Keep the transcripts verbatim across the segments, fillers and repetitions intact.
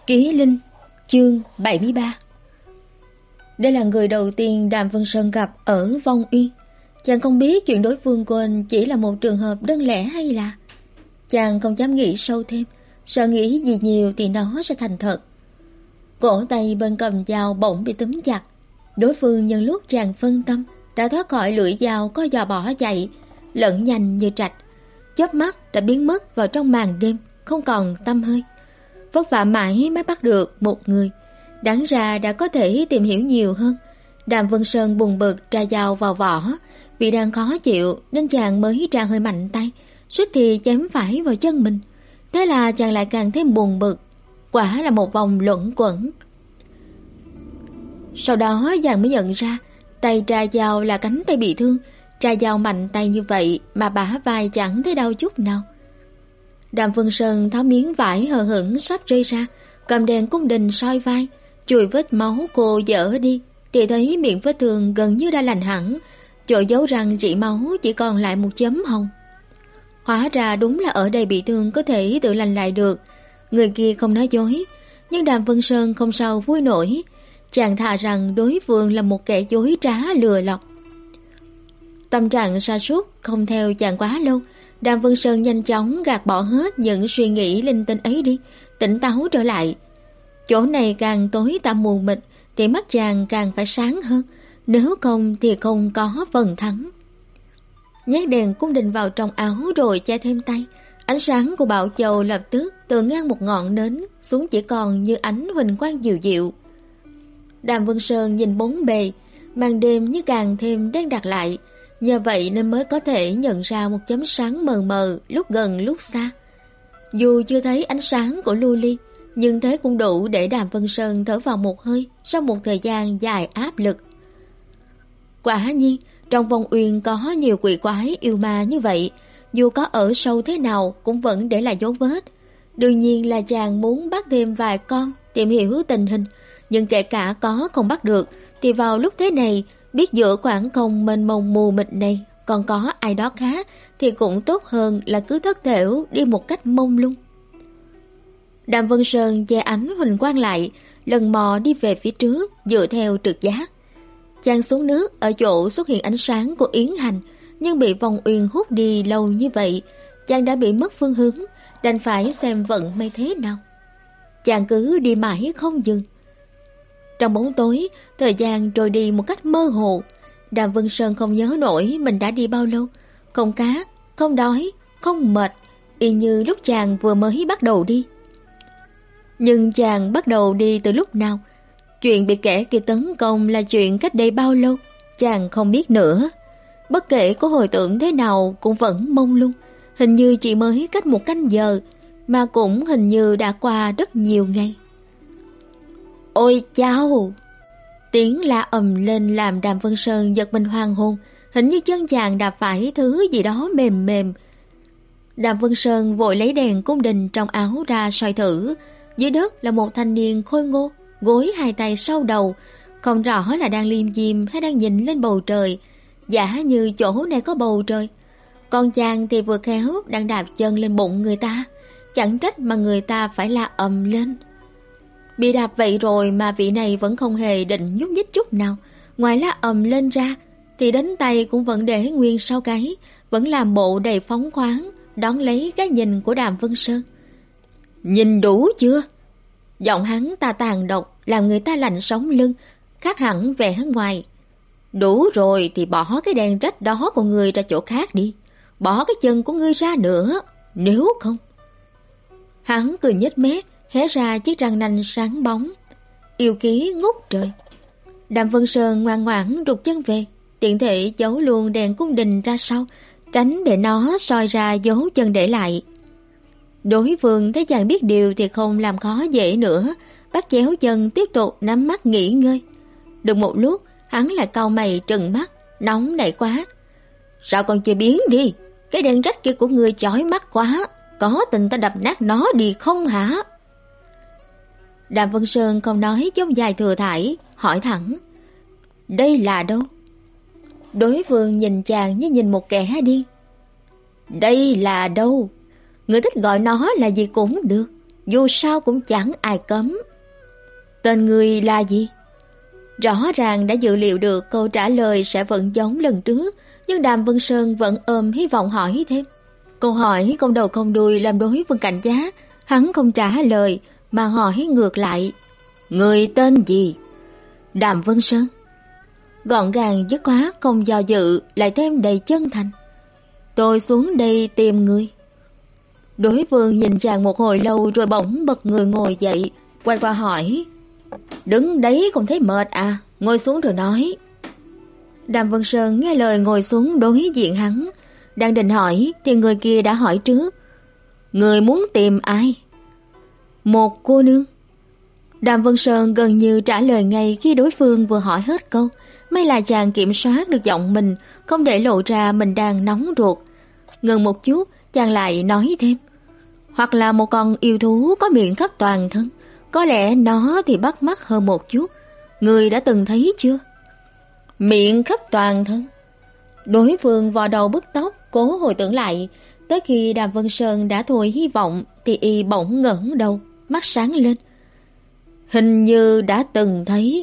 Ký Linh, chương bảy mươi ba. Đây là người đầu tiên Đàm Vân Sơn gặp ở Vong Uyên. Chàng không biết chuyện đối phương của anh chỉ là một trường hợp đơn lẻ hay là... Chàng không dám nghĩ sâu thêm, sợ nghĩ gì nhiều thì nó sẽ thành thật. Cổ tay bên cầm dao bỗng bị túm chặt. Đối phương nhân lúc chàng phân tâm đã thoát khỏi lưỡi dao co giò bỏ chạy, lẫn nhanh như trạch. Chớp mắt đã biến mất vào trong màn đêm, không còn tăm hơi. Vất vả mãi mới bắt được một người, đáng ra đã có thể tìm hiểu nhiều hơn. Đàm Vân Sơn buồn bực tra dao vào vỏ, vì đang khó chịu nên chàng mới tra hơi mạnh tay, suýt thì chém phải vào chân mình. Thế là chàng lại càng thêm buồn bực, quả là một vòng luẩn quẩn. Sau đó chàng mới nhận ra tay tra dao là cánh tay bị thương, tra dao mạnh tay như vậy mà bả vai chẳng thấy đau chút nào. Đàm Vân Sơn tháo miếng vải hờ hững sắp rơi ra, cầm đèn cung đình soi vai, chùi vết máu cô dở đi, thì thấy miệng vết thương gần như đã lành hẳn, chỗ dấu răng rỉ máu chỉ còn lại một chấm hồng. Hóa ra đúng là ở đây bị thương có thể tự lành lại được. Người kia không nói dối, nhưng Đàm Vân Sơn không sao vui nổi. Chàng thà rằng đối phương là một kẻ dối trá lừa lọc. Tâm trạng sa sút không theo chàng quá lâu. Đàm Vân Sơn nhanh chóng gạt bỏ hết những suy nghĩ linh tinh ấy đi, tỉnh táo trở lại. Chỗ này càng tối tăm mù mịt thì mắt chàng càng phải sáng hơn, nếu không thì không có phần thắng. Nhét đèn cung đình vào trong áo rồi che thêm tay. Ánh sáng của Bảo Châu lập tức từ ngang một ngọn nến xuống chỉ còn như ánh huỳnh quang dịu dịu. Đàm Vân Sơn nhìn bốn bề, màn đêm như càng thêm đen đặc lại. Nhờ vậy nên mới có thể nhận ra một chấm sáng mờ mờ lúc gần lúc xa. Dù chưa thấy ánh sáng của lưu ly, nhưng thế cũng đủ để Đàm Vân Sơn thở vào một hơi sau một thời gian dài áp lực. Quả nhiên, trong Vong Uyên có nhiều quỷ quái yêu ma như vậy, dù có ở sâu thế nào cũng vẫn để lại dấu vết. Đương nhiên là chàng muốn bắt thêm vài con, tìm hiểu tình hình, nhưng kể cả có không bắt được, thì vào lúc thế này, biết giữa khoảng không mênh mông mù mịt này còn có ai đó khác thì cũng tốt hơn là cứ thất thểu đi một cách mông lung. Đàm Vân Sơn che ánh huỳnh quang lại, lần mò đi về phía trước dựa theo trực giác. Chàng xuống nước ở chỗ xuất hiện ánh sáng của Yến Hành, nhưng bị Vong Uyên hút đi lâu như vậy, chàng đã bị mất phương hướng, đành phải xem vận may thế nào. Chàng cứ đi mãi không dừng. Trong bóng tối, thời gian trôi đi một cách mơ hồ. Đàm Vân Sơn không nhớ nổi mình đã đi bao lâu, không cát, không đói, không mệt, y như lúc chàng vừa mới bắt đầu đi. Nhưng chàng bắt đầu đi từ lúc nào? Chuyện bị kẻ kia tấn công là chuyện cách đây bao lâu? Chàng không biết nữa. Bất kể có hồi tưởng thế nào cũng vẫn mông lung. Hình như chỉ mới cách một canh giờ, mà cũng hình như đã qua rất nhiều ngày. Ôi chao! Tiếng la ầm lên làm Đàm Vân Sơn giật mình hoang hồn, hình như chân chàng đạp phải thứ gì đó mềm mềm. Đàm Vân Sơn vội lấy đèn cung đình trong áo ra soi thử. Dưới đất là một thanh niên khôi ngô, gối hai tay sau đầu, không rõ là đang liêm diêm hay đang nhìn lên bầu trời, giả như chỗ này có bầu trời. Còn chàng thì vừa khéo đang đạp chân lên bụng người ta, chẳng trách mà người ta phải la ầm lên. Bị đạp vậy rồi mà vị này vẫn không hề định nhúc nhích chút nào, ngoài la ầm lên ra thì đến tay cũng vẫn để nguyên sau gáy, vẫn làm bộ đầy phóng khoáng đón lấy cái nhìn của Đàm Vân Sơn. Nhìn đủ chưa? Giọng hắn ta tàn độc làm người ta lạnh sống lưng, khác hẳn vẻ ngoài. Đủ rồi thì bỏ cái đèn rách đó của ngươi ra chỗ khác đi, bỏ cái chân của ngươi ra nữa, nếu không. Hắn cười nhếch mép, hé ra chiếc răng nanh sáng bóng. Yêu khí ngút trời. Đàm Vân Sơn ngoan ngoãn rụt chân về, tiện thể giấu luôn đèn cung đình ra sau, tránh để nó soi ra dấu chân để lại. Đối phương thấy chàng biết điều thì không làm khó dễ nữa, bắt chéo chân tiếp tục nắm mắt nghỉ ngơi. Được một lúc, hắn lại cau mày trừng mắt, nóng nảy quá. Sao còn chưa biến đi? Cái đèn rách kia của ngươi chói mắt quá, có tình ta đập nát nó đi không hả? Đàm Vân Sơn không nói giống dài thừa thải, hỏi thẳng. Đây là đâu? Đối phương nhìn chàng như nhìn một kẻ điên. Đây là đâu? Người thích gọi nó là gì cũng được, dù sao cũng chẳng ai cấm. Tên người là gì? Rõ ràng đã dự liệu được câu trả lời sẽ vẫn giống lần trước, nhưng Đàm Vân Sơn vẫn ôm hy vọng hỏi thêm. Câu hỏi không đầu không đuôi làm đối phương cảnh giác, hắn không trả lời mà hỏi ngược lại. Người tên gì? Đàm Vân Sơn. Gọn gàng dứt khoát, không do dự, lại thêm đầy chân thành. Tôi xuống đây tìm người. Đối phương nhìn chàng một hồi lâu rồi bỗng bật người ngồi dậy, quay qua hỏi. Đứng đấy không thấy mệt à? Ngồi xuống rồi nói. Đàm Vân Sơn nghe lời ngồi xuống đối diện hắn. Đang định hỏi thì người kia đã hỏi trước. Người muốn tìm ai? Một cô nương. Đàm Vân Sơn gần như trả lời ngay khi đối phương vừa hỏi hết câu. May là chàng kiểm soát được giọng mình, không để lộ ra mình đang nóng ruột. Ngừng một chút, chàng lại nói thêm. Hoặc là một con yêu thú có miệng khắp toàn thân. Có lẽ nó thì bắt mắt hơn một chút. Người đã từng thấy chưa? Miệng khắp toàn thân. Đối phương vò đầu bứt tóc, cố hồi tưởng lại. Tới khi Đàm Vân Sơn đã thôi hy vọng thì y bỗng ngẩng đầu, mắt sáng lên. Hình như đã từng thấy.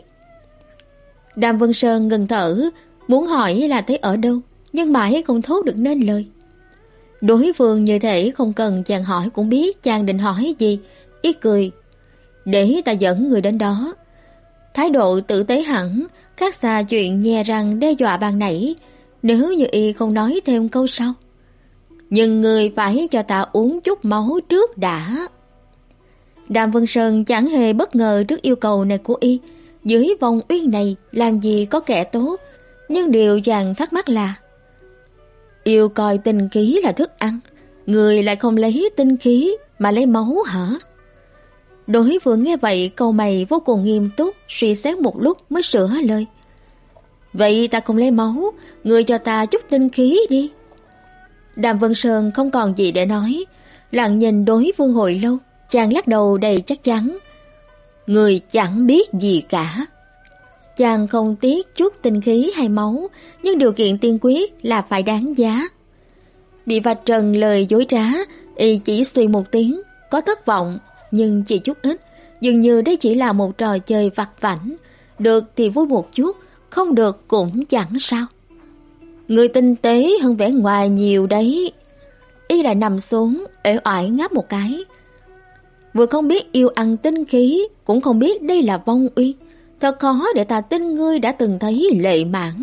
Đàm Vân Sơn ngừng thở, muốn hỏi là thấy ở đâu, nhưng mãi không thốt được nên lời. Đối phương như thể không cần chàng hỏi cũng biết chàng định hỏi gì, y cười. Để ta dẫn người đến đó. Thái độ tử tế hẳn, khác xa chuyện nhe răng đe dọa ban nãy, nếu như y không nói thêm câu sau. Nhưng người phải cho ta uống chút máu trước đã. Đàm Vân Sơn chẳng hề bất ngờ trước yêu cầu này của y. Dưới vòng uyên này làm gì có kẻ tốt, nhưng điều chàng thắc mắc là yêu coi tinh khí là thức ăn, người lại không lấy tinh khí mà lấy máu hả? Đối phương nghe vậy câu mày vô cùng nghiêm túc, suy xét một lúc mới sửa lời. Vậy ta không lấy máu, người cho ta chút tinh khí đi. Đàm Vân Sơn không còn gì để nói, lặng nhìn đối phương hồi lâu, chàng lắc đầu đầy chắc chắn. Người chẳng biết gì cả. Chàng không tiếc chút tinh khí hay máu, nhưng điều kiện tiên quyết là phải đáng giá. Bị vạch trần lời dối trá, y chỉ suy một tiếng, có thất vọng, nhưng chỉ chút ít. Dường như đây chỉ là một trò chơi vặt vãnh, được thì vui một chút, không được cũng chẳng sao. Người tinh tế hơn vẻ ngoài nhiều đấy. Y lại nằm xuống, uể oải ngáp một cái. Vừa không biết yêu ăn tinh khí, cũng không biết đây là vong uyên. Thật khó để ta tin ngươi đã từng thấy lệ mãn.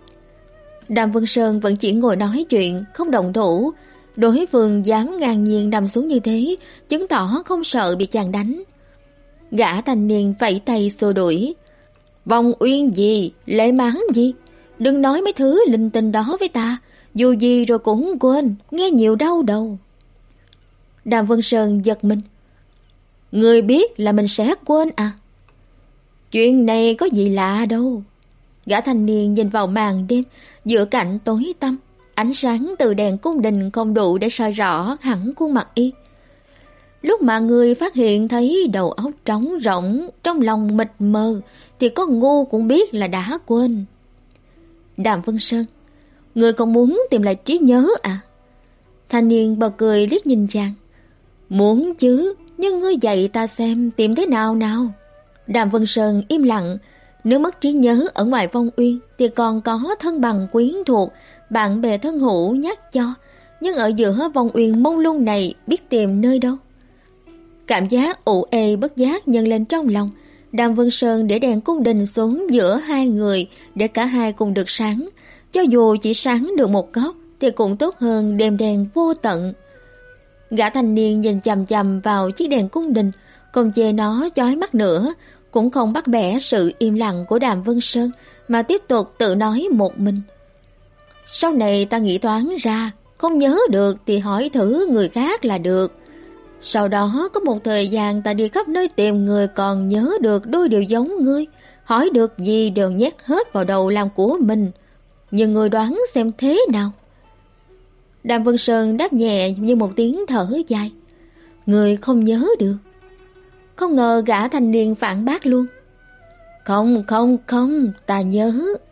Đàm Vân Sơn vẫn chỉ ngồi nói chuyện, không động thủ. Đối phương dám ngang nhiên nằm xuống như thế, chứng tỏ không sợ bị chàng đánh. Gã thanh niên vẫy tay xua đuổi. Vong uyên gì, lệ mãn gì? Đừng nói mấy thứ linh tinh đó với ta, dù gì rồi cũng quên, nghe nhiều đau đầu. Đàm Vân Sơn giật mình. Người biết là mình sẽ quên à? Chuyện này có gì lạ đâu. Gã thanh niên nhìn vào màn đêm, giữa cảnh tối tăm, ánh sáng từ đèn cung đình không đủ để soi rõ hẳn khuôn mặt y. Lúc mà người phát hiện thấy đầu óc trống rỗng, trong lòng mịt mờ, thì có ngu cũng biết là đã quên. Đàm Vân Sơn, người còn muốn tìm lại trí nhớ à? Thanh niên bật cười liếc nhìn chàng. Muốn chứ, nhưng ngươi dạy ta xem tìm thế nào nào. Đàm Vân Sơn im lặng. Nếu mất trí nhớ ở ngoài vong uyên thì còn có thân bằng quyến thuộc, bạn bè thân hữu nhắc cho. Nhưng ở giữa vong uyên mông lung này biết tìm nơi đâu. Cảm giác ủ ê bất giác nhân lên trong lòng. Đàm Vân Sơn để đèn cung đình xuống giữa hai người để cả hai cùng được sáng. Cho dù chỉ sáng được một góc thì cũng tốt hơn đêm đèn vô tận. Gã thanh niên nhìn chằm chằm vào chiếc đèn cung đình, không chê nó chói mắt nữa, cũng không bắt bẻ sự im lặng của Đàm Vân Sơn, mà tiếp tục tự nói một mình. Sau này ta nghĩ toán ra, không nhớ được thì hỏi thử người khác là được. Sau đó có một thời gian ta đi khắp nơi tìm người còn nhớ được đôi điều giống ngươi, hỏi được gì đều nhét hết vào đầu làm của mình. Nhưng người đoán xem thế nào? Đàm Vân Sơn đáp nhẹ như một tiếng thở dài. Người không nhớ được. Không ngờ gã thanh niên phản bác luôn. Không, không, không, ta nhớ.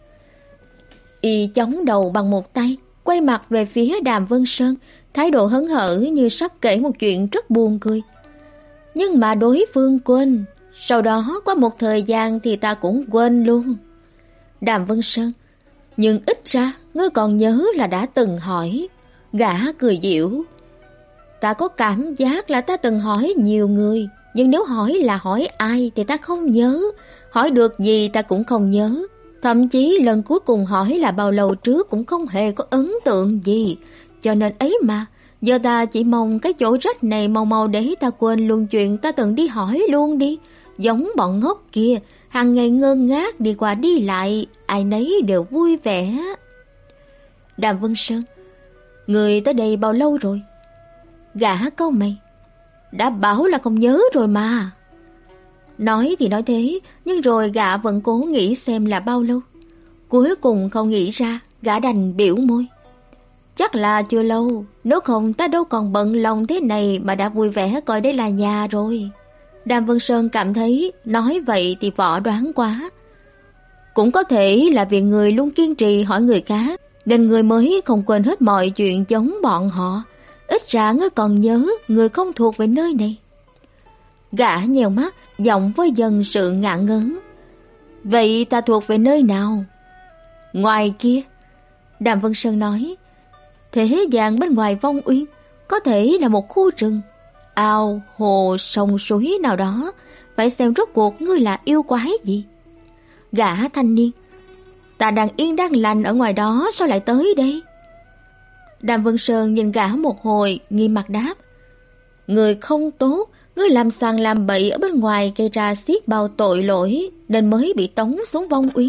Y chống đầu bằng một tay, quay mặt về phía Đàm Vân Sơn, thái độ hớn hở như sắp kể một chuyện rất buồn cười. Nhưng mà đối phương quên. Sau đó qua một thời gian thì ta cũng quên luôn. Đàm Vân Sơn: Nhưng ít ra ngươi còn nhớ là đã từng hỏi. Gã cười giễu: Ta có cảm giác là ta từng hỏi nhiều người, nhưng nếu hỏi là hỏi ai thì ta không nhớ. Hỏi được gì ta cũng không nhớ. Thậm chí lần cuối cùng hỏi là bao lâu trước cũng không hề có ấn tượng gì. Cho nên ấy mà, giờ ta chỉ mong cái chỗ rách này mau mau để ta quên luôn chuyện ta từng đi hỏi luôn đi. Giống bọn ngốc kia, hàng ngày ngơ ngác đi qua đi lại, ai nấy đều vui vẻ. Đàm Vân Sơn: Người tới đây bao lâu rồi? Gã cau mày: Đã bảo là không nhớ rồi mà. Nói thì nói thế, nhưng rồi gã vẫn cố nghĩ xem là bao lâu. Cuối cùng không nghĩ ra, gã đành biểu môi: Chắc là chưa lâu, nếu không ta đâu còn bận lòng thế này mà đã vui vẻ coi đây là nhà rồi. Đàm Vân Sơn cảm thấy nói vậy thì võ đoán quá. Cũng có thể là vì người luôn kiên trì hỏi người khác, nên người mới không quên hết mọi chuyện giống bọn họ. Ít ra ngươi còn nhớ người không thuộc về nơi này. Gã nhèo mắt, giọng với dần sự ngạn ngớn: Vậy ta thuộc về nơi nào? Ngoài kia. Đàm Vân Sơn nói: Thế gian bên ngoài Vong Uyên có thể là một khu rừng, ao, hồ, sông suối nào đó. Phải xem rốt cuộc ngươi là yêu quái gì. Gã thanh niên: Ta đang yên đang lành ở ngoài đó, sao lại tới đây? Đàm Vân Sơn nhìn gã một hồi, nghiêm mặt đáp: Người không tốt, ngươi làm sàng làm bậy ở bên ngoài gây ra xiết bao tội lỗi, nên mới bị tống xuống Vong Uyên.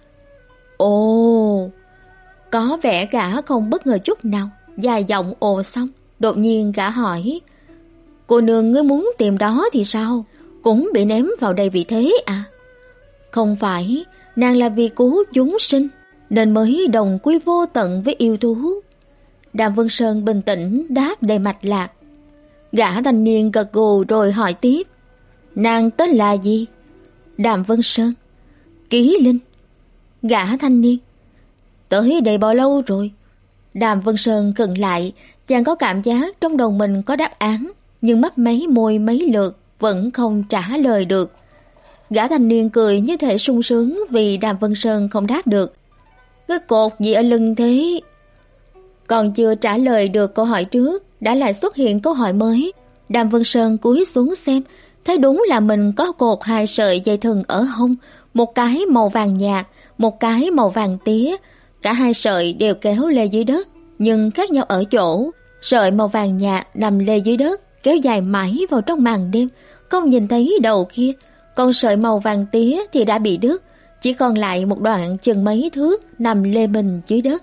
Ồ, có vẻ gã không bất ngờ chút nào. Dài giọng ồ xong, đột nhiên gã hỏi: Cô nương ngươi muốn tìm đó thì sao? Cũng bị ném vào đây vì thế à? Không phải, nàng là vì cứu chúng sinh nên mới đồng quy vô tận với yêu thú. Đàm Vân Sơn bình tĩnh đáp đầy mạch lạc. Gã thanh niên gật gù rồi hỏi tiếp: Nàng tên là gì? Đàm Vân Sơn: Ký Linh. Gã thanh niên: Tới đây bao lâu rồi? Đàm Vân Sơn khựng lại, chàng có cảm giác trong đầu mình có đáp án, nhưng mấp máy môi mấy lượt vẫn không trả lời được. Gã thanh niên cười như thể sung sướng vì Đàm Vân Sơn không đáp được. Cái cột gì ở lưng thế? Còn chưa trả lời được câu hỏi trước, đã lại xuất hiện câu hỏi mới. Đàm Vân Sơn cúi xuống xem, thấy đúng là mình có cột hai sợi dây thừng ở hông, một cái màu vàng nhạt, một cái màu vàng tía. Cả hai sợi đều kéo lê dưới đất, nhưng khác nhau ở chỗ sợi màu vàng nhạt nằm lê dưới đất, kéo dài mãi vào trong màn đêm, không nhìn thấy đầu kia. Còn sợi màu vàng tía thì đã bị đứt, chỉ còn lại một đoạn chừng mấy thước nằm lê mình dưới đất.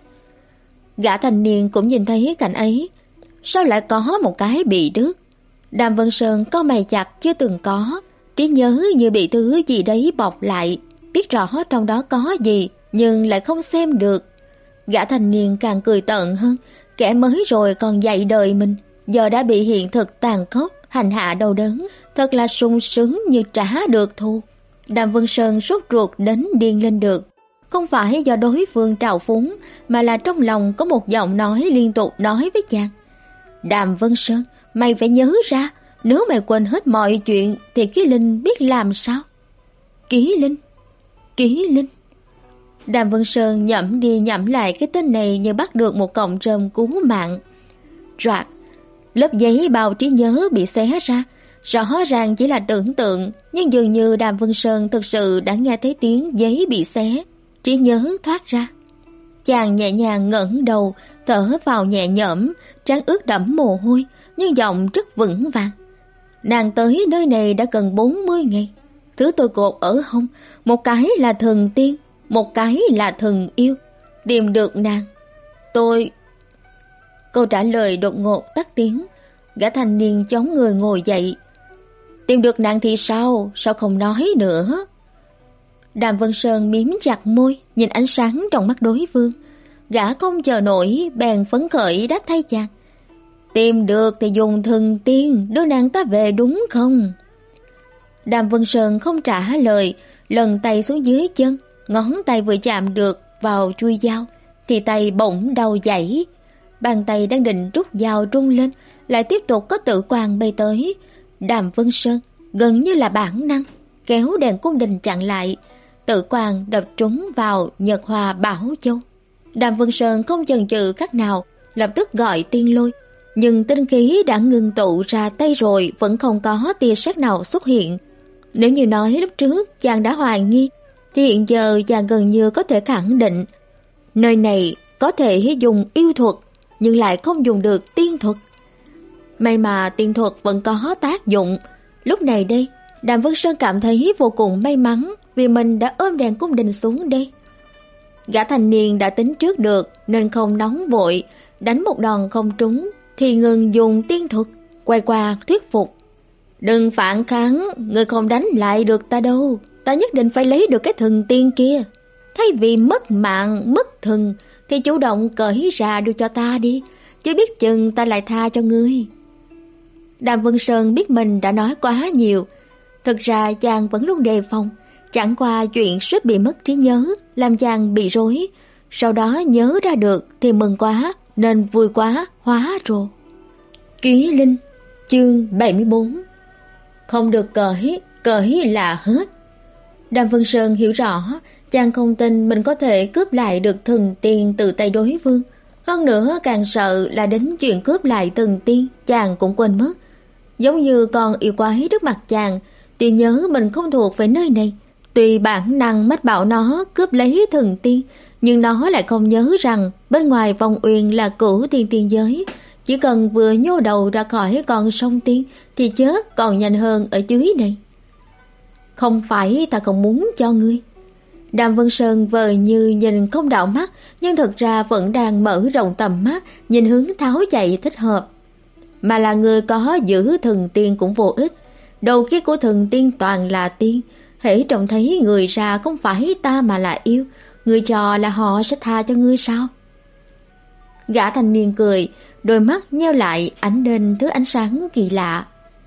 Gã thanh niên cũng nhìn thấy cảnh ấy. Sao lại có một cái bị đứt? Đàm Vân Sơn cau mày chặt chưa từng có, trí nhớ như bị thứ gì đấy bọc lại, biết rõ trong đó có gì nhưng lại không xem được. Gã thanh niên càng cười tợn hơn, kẻ mới rồi còn dạy đời mình, giờ đã bị hiện thực tàn khốc hành hạ đau đớn, thật là sung sướng như trả được thù. Đàm Vân Sơn sốt ruột đến điên lên được. Không phải do đối phương trào phúng, mà là trong lòng có một giọng nói liên tục nói với chàng: Đàm Vân Sơn, mày phải nhớ ra, nếu mày quên hết mọi chuyện thì Ký Linh biết làm sao? Ký Linh, Ký Linh. Đàm Vân Sơn nhẩm đi nhẩm lại cái tên này như bắt được một cọng rơm cứu mạng. Roạt, lớp giấy bao trí nhớ bị xé ra. Rõ ràng chỉ là tưởng tượng, nhưng dường như Đàm Vân Sơn thực sự đã nghe thấy tiếng giấy bị xé. Trí nhớ thoát ra. Chàng nhẹ nhàng ngẩng đầu, thở vào nhẹ nhõm, trán ướt đẫm mồ hôi, nhưng giọng rất vững vàng. Nàng tới nơi này đã gần bốn mươi ngày. Thứ tôi cột ở hông, một cái là thần tiên, một cái là thần yêu. Tìm được nàng, tôi... Câu trả lời đột ngột tắt tiếng. Gã thanh niên chống người ngồi dậy. Tìm được nàng thì sao? Sao không nói nữa? Đàm Vân Sơn miếm chặt môi, nhìn ánh sáng trong mắt đối phương. Gã không chờ nổi, bèn phấn khởi đáp thay chàng. Tìm được thì dùng thần tiên đưa nàng ta về đúng không? Đàm Vân Sơn không trả lời, lần tay xuống dưới chân, ngón tay vừa chạm được vào chuôi dao thì tay bỗng đau dãy. Bàn tay đang định rút dao rung lên, lại tiếp tục có tự quang bay tới. Đàm Vân Sơn gần như là bản năng kéo đèn cung đình chặn lại, tự quang đập trúng vào Nhật Hòa Bảo Châu. Đàm Vân Sơn không chần chừ cách nào, lập tức gọi tiên lôi, nhưng tinh khí đã ngưng tụ ra tay rồi vẫn không có tia sét nào xuất hiện. Nếu như nói lúc trước chàng đã hoài nghi, thì hiện giờ chàng gần như có thể khẳng định nơi này có thể dùng yêu thuật nhưng lại không dùng được tiên thuật. May mà tiên thuật vẫn có tác dụng. Lúc này đây, Đàm Vân Sơn cảm thấy vô cùng may mắn vì mình đã ôm đèn cung đình xuống đây. Gã thanh niên đã tính trước được nên không nóng vội, đánh một đòn không trúng thì ngừng dùng tiên thuật, quay qua thuyết phục. Đừng phản kháng, ngươi không đánh lại được ta đâu, ta nhất định phải lấy được cái thần tiên kia. Thay vì mất mạng, mất thần thì chủ động cởi ra đưa cho ta đi, chứ biết chừng ta lại tha cho ngươi. Đàm Vân Sơn biết mình đã nói quá nhiều. Thực ra chàng vẫn luôn đề phòng, chẳng qua chuyện suýt bị mất trí nhớ làm chàng bị rối. Sau đó nhớ ra được thì mừng quá, nên vui quá hóa rồ. Ký Linh, chương bảy mươi bốn. Không được cởi, cởi là hết. Đàm Vân Sơn hiểu rõ, chàng không tin mình có thể cướp lại được thần tiên từ tay đối phương. Hơn nữa càng sợ là đến chuyện cướp lại thần tiên chàng cũng quên mất. Giống như con yêu quái trước mặt chàng, tuy nhớ mình không thuộc về nơi này, tuy bản năng mách bảo nó cướp lấy thần tiên, nhưng nó lại không nhớ rằng bên ngoài vòng uyên là cửu tiên tiên giới. Chỉ cần vừa nhô đầu ra khỏi con sông tiên thì chết còn nhanh hơn ở dưới này. Không phải ta không muốn cho ngươi. Đàm Vân Sơn vờ như nhìn không đảo mắt, nhưng thật ra vẫn đang mở rộng tầm mắt, nhìn hướng tháo chạy thích hợp. Mà là người có giữ thần tiên cũng vô ích. Đầu kiếp của thần tiên toàn là tiên, hễ trông thấy người ra không phải ta mà là yêu, ngươi cho là họ sẽ tha cho ngươi sao? Gã thanh niên cười, đôi mắt nheo lại ánh lên thứ ánh sáng kỳ lạ.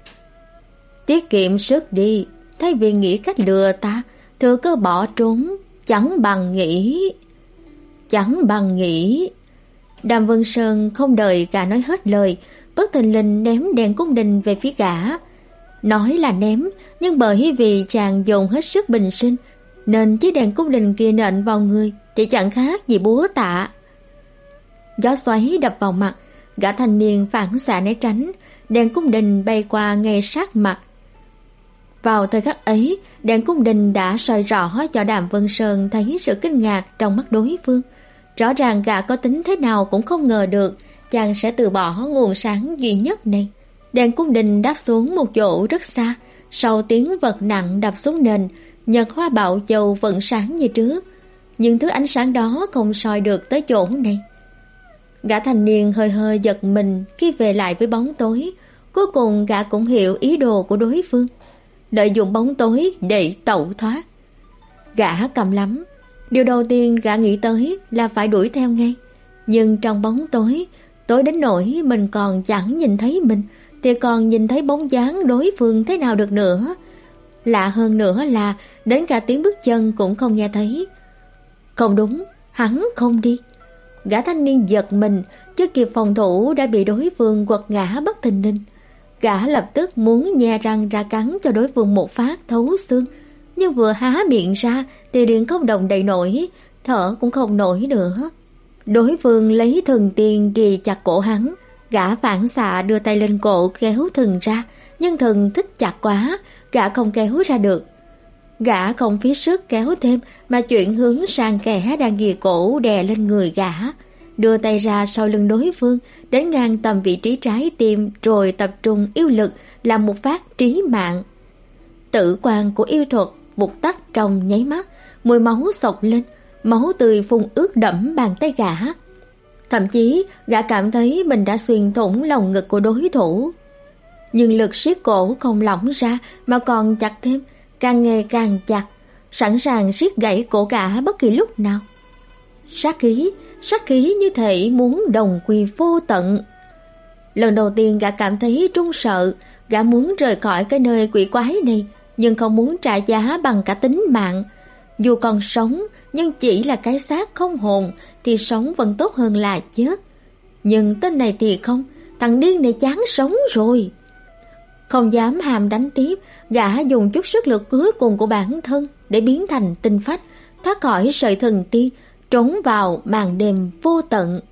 Tiết kiệm sức đi, thay vì nghĩ cách lừa ta, thừa cơ bỏ trốn, chẳng bằng nghĩ. Chẳng bằng nghĩ. Đàm Vân Sơn không đợi gã nói hết lời, bất thình lình ném đèn cung đình về phía gã. Nói là ném, nhưng bởi vì chàng dồn hết sức bình sinh, nên chiếc đèn cung đình kia nện vào người thì chẳng khác gì búa tạ. Gió xoáy đập vào mặt, gã thanh niên phản xạ né tránh, đèn cung đình bay qua ngay sát mặt. Vào thời khắc ấy, đèn cung đình đã soi rõ cho Đàm Vân Sơn thấy sự kinh ngạc trong mắt đối phương. Rõ ràng gã có tính thế nào cũng không ngờ được chàng sẽ từ bỏ nguồn sáng duy nhất này. Đèn cung đình đáp xuống một chỗ rất xa, sau tiếng vật nặng đập xuống nền, Nhật Hoa Bảo Châu vẫn sáng như trước, nhưng thứ ánh sáng đó không soi được tới chỗ này. Gã thanh niên hơi hơi giật mình khi về lại với bóng tối. Cuối cùng gã cũng hiểu ý đồ của đối phương, lợi dụng bóng tối để tẩu thoát. Gã cầm lắm, điều đầu tiên gã nghĩ tới là phải đuổi theo ngay. Nhưng trong bóng tối, tối đến nỗi mình còn chẳng nhìn thấy mình, thì còn nhìn thấy bóng dáng đối phương thế nào được nữa. Lạ hơn nữa là đến cả tiếng bước chân cũng không nghe thấy. Không đúng, hắn không đi. Gã thanh niên giật mình, chưa kịp phòng thủ đã bị đối phương quật ngã bất thình lình. Gã lập tức muốn nhe răng ra cắn cho đối phương một phát thấu xương, nhưng vừa há miệng ra thì liền không động đậy nổi, thở cũng không nổi nữa. Đối phương lấy thần tiên ghi chặt cổ hắn, gã phản xạ đưa tay lên cổ kéo thần ra, nhưng thần thích chặt quá, gã không kéo ra được. Gã không phí sức kéo thêm mà chuyển hướng sang kẻ đang ghì cổ đè lên người gã, đưa tay ra sau lưng đối phương đến ngang tầm vị trí trái tim, rồi tập trung yêu lực làm một phát trí mạng. Tử quang của yêu thuật vụt tắt trong nháy mắt, mùi máu xộc lên, máu tươi phun ướt đẫm bàn tay gã. Thậm chí gã cảm thấy mình đã xuyên thủng lồng ngực của đối thủ. Nhưng lực siết cổ không lỏng ra mà còn chặt thêm, càng ngày càng chặt, sẵn sàng siết gãy cổ gã bất kỳ lúc nào. Sát khí, sát khí như thể muốn đồng quy vô tận. Lần đầu tiên gã cảm thấy run sợ, gã muốn rời khỏi cái nơi quỷ quái này, nhưng không muốn trả giá bằng cả tính mạng. Dù còn sống, nhưng chỉ là cái xác không hồn, thì sống vẫn tốt hơn là chết. Nhưng tên này thì không, thằng điên này chán sống rồi. Không dám hàm đánh tiếp, gã dùng chút sức lực cuối cùng của bản thân để biến thành tinh phách, thoát khỏi sợi thần tiên, trốn vào màn đêm vô tận.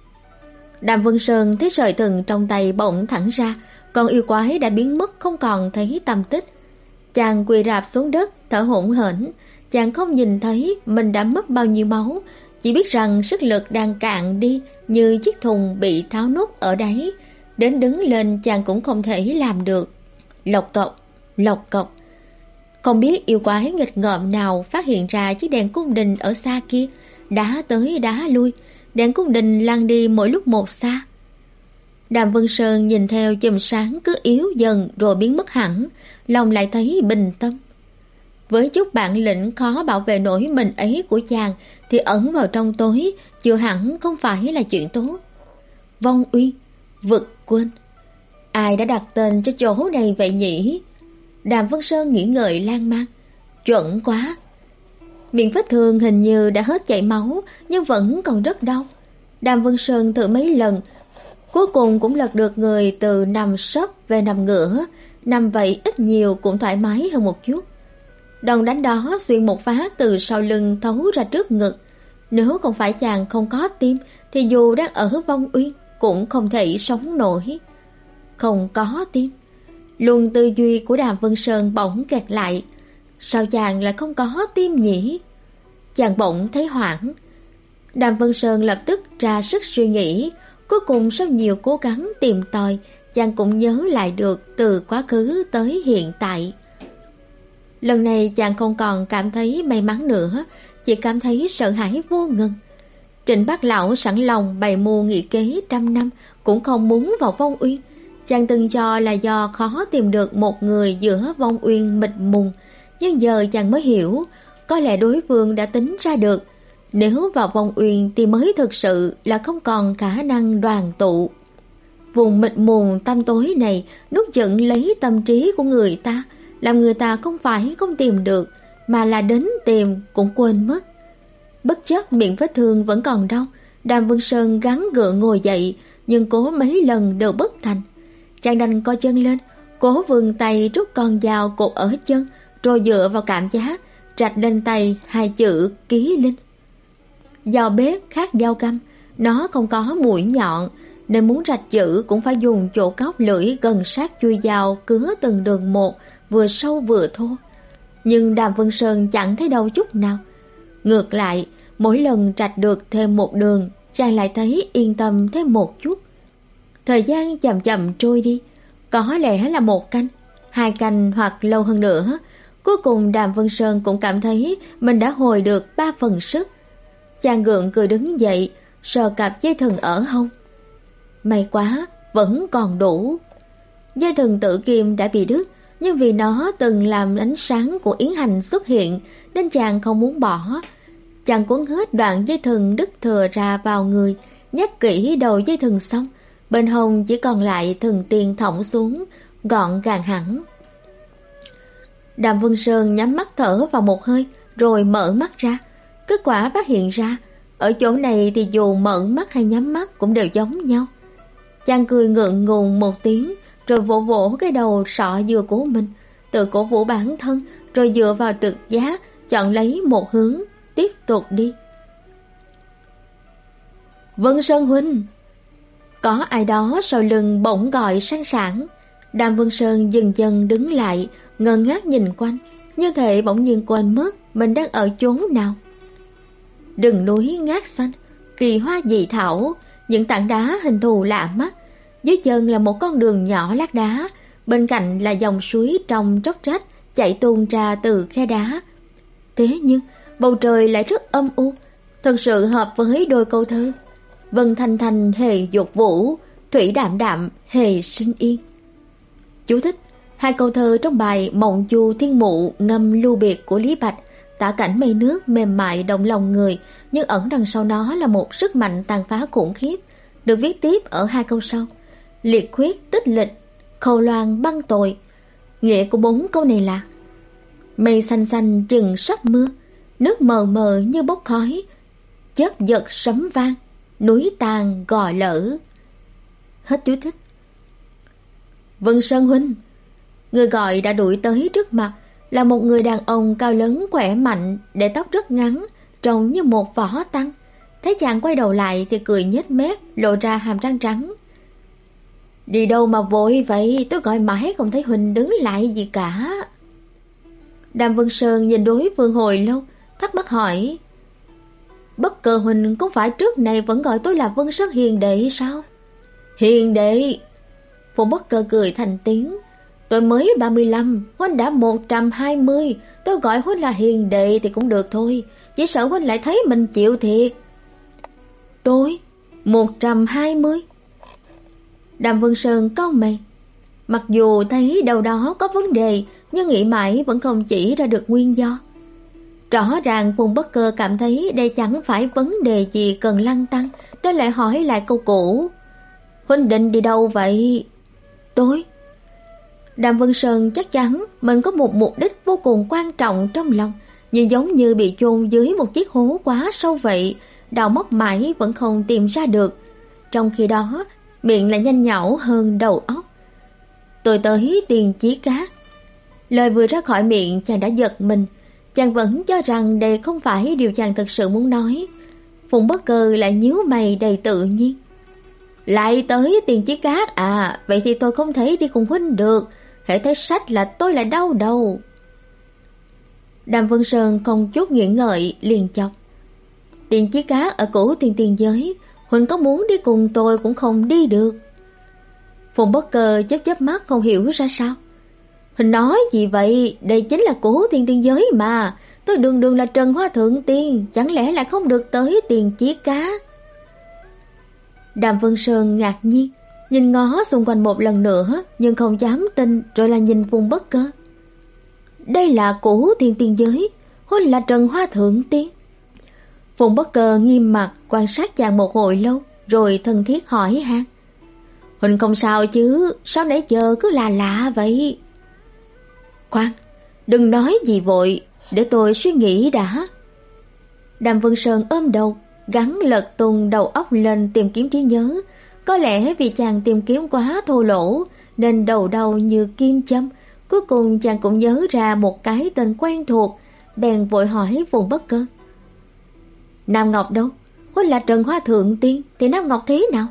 Đàm Vân Sơn thấy sợi thần trong tay bỗng thẳng ra, con yêu quái đã biến mất không còn thấy tăm tích. Chàng quỳ rạp xuống đất, thở hổn hển. Chàng không nhìn thấy mình đã mất bao nhiêu máu, chỉ biết rằng sức lực đang cạn đi như chiếc thùng bị tháo nút ở đáy. Đến đứng lên chàng cũng không thể làm được. Lộc cộc, lộc cộc. Không biết yêu quái nghịch ngợm nào phát hiện ra chiếc đèn cung đình ở xa kia, đá tới đá lui, đèn cung đình lăn đi mỗi lúc một xa. Đàm Vân Sơn nhìn theo chùm sáng cứ yếu dần rồi biến mất hẳn, lòng lại thấy bình tâm. Với chút bản lĩnh khó bảo vệ nổi mình ấy của chàng thì ẩn vào trong tối chưa hẳn không phải là chuyện tốt. Vong Uyên, vực quên. Ai đã đặt tên cho chỗ này vậy nhỉ? Đàm Vân Sơn nghĩ ngợi lan man. Chuẩn quá. Miệng vết thương hình như đã hết chảy máu nhưng vẫn còn rất đau. Đàm Vân Sơn thử mấy lần, cuối cùng cũng lật được người từ nằm sấp về nằm ngửa. Nằm vậy ít nhiều cũng thoải mái hơn một chút. Đòn đánh đó xuyên một phát từ sau lưng thấu ra trước ngực. Nếu không phải chàng không có tim thì dù đang ở Vong Uyên cũng không thể sống nổi. Không có tim. Luồng tư duy của Đàm Vân Sơn bỗng kẹt lại. Sao chàng lại không có tim nhỉ? Chàng bỗng thấy hoảng. Đàm Vân Sơn lập tức ra sức suy nghĩ. Cuối cùng sau nhiều cố gắng tìm tòi, chàng cũng nhớ lại được từ quá khứ tới hiện tại. Lần này chàng không còn cảm thấy may mắn nữa, chỉ cảm thấy sợ hãi vô ngần. Trịnh Bác Lão sẵn lòng bày mưu nghị kế trăm năm cũng không muốn vào Vong Uyên. Chàng từng cho là do khó tìm được một người giữa Vong Uyên mịt mùng, nhưng giờ chàng mới hiểu, có lẽ đối phương đã tính ra được, nếu vào Vong Uyên thì mới thực sự là không còn khả năng đoàn tụ. Vùng mịt mùng tăm tối này nuốt chửng lấy tâm trí của người ta, làm người ta không phải không tìm được, mà là đến tìm cũng quên mất. Bất chấp miệng vết thương vẫn còn đau, Đàm Vân Sơn gắng gượng ngồi dậy, nhưng cố mấy lần đều bất thành. Chàng đành co chân lên, cố vươn tay rút con dao cột ở chân, rồi dựa vào cảm giác rạch lên tay hai chữ Ký Linh. Dao bếp khác dao căm, nó không có mũi nhọn, nên muốn rạch chữ cũng phải dùng chỗ cóc lưỡi gần sát chuôi dao cứa từng đường một, vừa sâu vừa thô. Nhưng Đàm Vân Sơn chẳng thấy đâu chút nào. Ngược lại, mỗi lần rạch được thêm một đường, chàng lại thấy yên tâm thêm một chút. Thời gian chậm chậm trôi đi, có lẽ là một canh, hai canh hoặc lâu hơn nữa. Cuối cùng Đàm Vân Sơn cũng cảm thấy mình đã hồi được ba phần sức. Chàng gượng cười đứng dậy, sờ cặp dây thừng ở hông. May quá, vẫn còn đủ. Dây thừng tử kim đã bị đứt, nhưng vì nó từng làm ánh sáng của yến hành xuất hiện nên chàng không muốn bỏ. Chàng cuốn hết đoạn dây thừng đứt thừa ra vào người, nhắc kỹ đầu dây thừng xong, bên hông chỉ còn lại thừng tiền thõng xuống, gọn gàng hẳn. Đàm Vân Sơn nhắm mắt thở vào một hơi, rồi mở mắt ra. Kết quả phát hiện ra, ở chỗ này thì dù mở mắt hay nhắm mắt cũng đều giống nhau. Chàng cười ngượng ngùng một tiếng, rồi vỗ vỗ cái đầu sọ dừa của mình, tự cổ vũ bản thân, rồi dựa vào trực giác, chọn lấy một hướng, tiếp tục đi. Vân Sơn huynh! Có ai đó sau lưng bỗng gọi sang sảng. Đàm Vân Sơn dần dần đứng lại, ngơ ngác nhìn quanh, như thể bỗng nhiên quên mất mình đang ở chốn nào. Rừng núi ngát xanh, kỳ hoa dị thảo, những tảng đá hình thù lạ mắt. Dưới chân là một con đường nhỏ lát đá, bên cạnh là dòng suối trong róc rách chảy tuôn ra từ khe đá. Thế nhưng bầu trời lại rất âm u, thật sự hợp với đôi câu thơ: vân thanh thanh hề dục vũ, thủy đạm đạm hề sinh yên. Chú thích: hai câu thơ trong bài Mộng Chu Thiên Mụ ngâm lưu biệt của Lý Bạch tả cảnh mây nước mềm mại động lòng người, nhưng ẩn đằng sau nó là một sức mạnh tàn phá khủng khiếp, được viết tiếp ở hai câu sau: liệt khuyết tích lịch, khâu loan băng tội. Nghĩa của bốn câu này là: mây xanh xanh chừng sắp mưa, nước mờ mờ như bốc khói, chớp giật sấm vang, núi tàn gò lở. Hết chú thích. Vân Sơn huynh, Người gọi đã đuổi tới trước mặt, là một người đàn ông cao lớn khỏe mạnh, để tóc rất ngắn, trông như một võ tăng. Thấy chàng quay đầu lại thì cười nhếch mép, lộ ra hàm răng trắng. Đi đâu mà vội vậy, tôi gọi mãi không thấy huynh đứng lại gì cả. Đàm Vân Sơn nhìn đối phương hồi lâu, thắc mắc hỏi: Bất Cơ huynh không phải trước này vẫn gọi tôi là Vân Sơn hiền đệ sao? Hiền đệ? Phùng Bất Cơ cười thành tiếng. Tôi mới ba mươi lăm, huynh đã một trăm hai mươi, tôi gọi huynh là hiền đệ thì cũng được thôi, chỉ sợ huynh lại thấy mình chịu thiệt. Tôi? một trăm hai mươi? Đàm Vân Sơn cau mày. Mặc dù thấy đâu đó có vấn đề, nhưng nghĩ mãi vẫn không chỉ ra được nguyên do. Rõ ràng Phùng Bất Cơ cảm thấy đây chẳng phải vấn đề gì cần lăn tăn, nên lại hỏi lại câu cũ. Huynh định đi đâu vậy? Tôi? Đàm Vân Sơn chắc chắn mình có một mục đích vô cùng quan trọng trong lòng, nhưng giống như bị chôn dưới một chiếc hố quá sâu vậy, đào móc mãi vẫn không tìm ra được. Trong khi đó, miệng lại nhanh nhảu hơn đầu óc. Tôi tới Tiền Chí Cát. Lời vừa ra khỏi miệng chàng đã giật mình. Chàng vẫn cho rằng đây không phải điều chàng thực sự muốn nói. Phùng Bất Cơ lại nhíu mày đầy tự nhiên. Lại tới Tiền Chí Cát à? Vậy thì tôi không thể đi cùng huynh được. Hễ thấy sách là tôi lại đau đầu. Đàm Vân Sơn không chút nghĩ ngợi liền chọc. Tiền Chí Cát ở cửu tiền tiền giới, huynh có muốn đi cùng tôi cũng không đi được. Phùng Bất Cơ chớp chớp mắt không hiểu ra sao. Huynh nói gì vậy? Đây chính là cửu tiền tiền giới mà. Tôi đường đường là Trần Hoa Thượng Tiên, chẳng lẽ lại không được tới Tiền Chí Cát? Đàm Vân Sơn ngạc nhiên, nhìn ngó xung quanh một lần nữa, nhưng không dám tin, rồi là nhìn Phùng Bất Cơ. Đây là cửu tiền tiền giới, huynh là Trần Hoa Thượng Tiên. Phùng Bất Cơ nghiêm mặt quan sát chàng một hồi lâu, rồi thân thiết hỏi han. Huynh không sao chứ, sao nãy giờ cứ là lạ vậy? Khoan, đừng nói gì vội, để tôi suy nghĩ đã. Đàm Vân Sơn ôm đầu, gắn lật tung đầu óc lên tìm kiếm trí nhớ. Có lẽ vì chàng tìm kiếm quá thô lỗ, nên đầu đau như kim châm. Cuối cùng chàng cũng nhớ ra một cái tên quen thuộc, bèn vội hỏi Phùng Bất Cơ. Nam Ngọc đâu? Huynh là Trần Hoa Thượng Tiên, thì Nam Ngọc thế nào?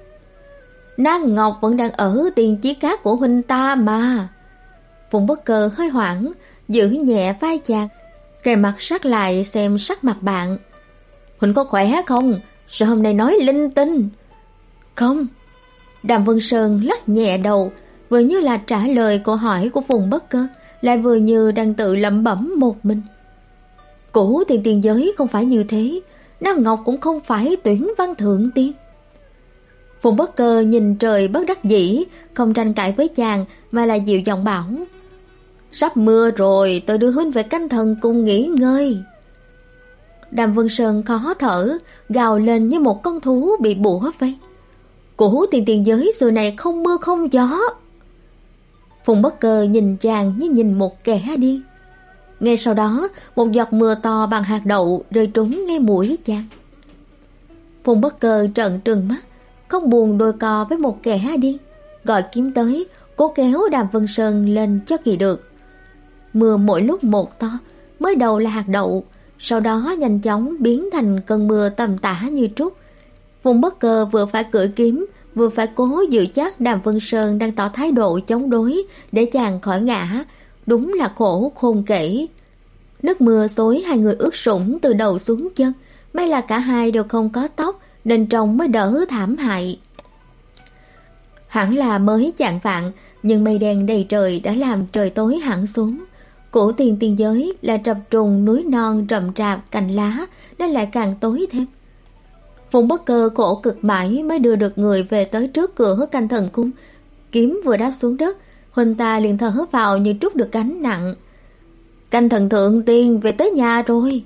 Nam Ngọc vẫn đang ở Tiền Chí Cát của huynh ta mà. Phùng Bất Cơ hơi hoảng, giữ nhẹ vai chàng, kề mặt sát lại xem sắc mặt bạn. Huynh có khỏe không? Sao hôm nay nói linh tinh? Không. Đàm Vân Sơn lắc nhẹ đầu, vừa như là trả lời câu hỏi của Phùng Bất Cơ, lại vừa như đang tự lẩm bẩm một mình. Cửu tiền tiền giới không phải như thế, Nam Ngọc cũng không phải Tuyển Văn Thượng Tiên. Phùng Bất Cơ nhìn trời bất đắc dĩ, không tranh cãi với chàng mà là dịu giọng bảo. Sắp mưa rồi, tôi đưa huynh về Canh Thần Cung nghỉ ngơi. Đàm Vân Sơn khó thở, gào lên như một con thú bị bủa vây. Cửu tiền tiền giới xưa này không mưa không gió. Phùng Bất Cơ nhìn chàng như nhìn một kẻ điên. Ngay sau đó, một giọt mưa to bằng hạt đậu rơi trúng ngay mũi chàng. Phùng Bất Cơ trợn trừng mắt, không buồn đôi co với một kẻ điên, gọi kiếm tới, cố kéo Đàm Vân Sơn lên cho kỳ được. Mưa mỗi lúc một to, mới đầu là hạt đậu, sau đó nhanh chóng biến thành cơn mưa tầm tã như trút. Phùng Bất Cơ vừa phải cưỡi kiếm, vừa phải cố giữ chắc Đàm Vân Sơn đang tỏ thái độ chống đối để chàng khỏi ngã, đúng là khổ khôn kể. Nước mưa xối hai người ướt sũng từ đầu xuống chân, may là cả hai đều không có tóc nên trông mới đỡ thảm hại. Hẳn là mới chạng vạng, nhưng mây đen đầy trời đã làm trời tối hẳn xuống. Cửu tiền tiền giới là trập trùng núi non rậm rạp cành lá, nên lại càng tối thêm. Phùng Bất Cơ khổ cực mãi mới đưa được người về tới trước cửa Canh Thần Cung. Kiếm vừa đáp xuống đất, huynh ta liền thở vào như trút được gánh nặng. Canh Thần Thượng Tiên về tới nhà rồi.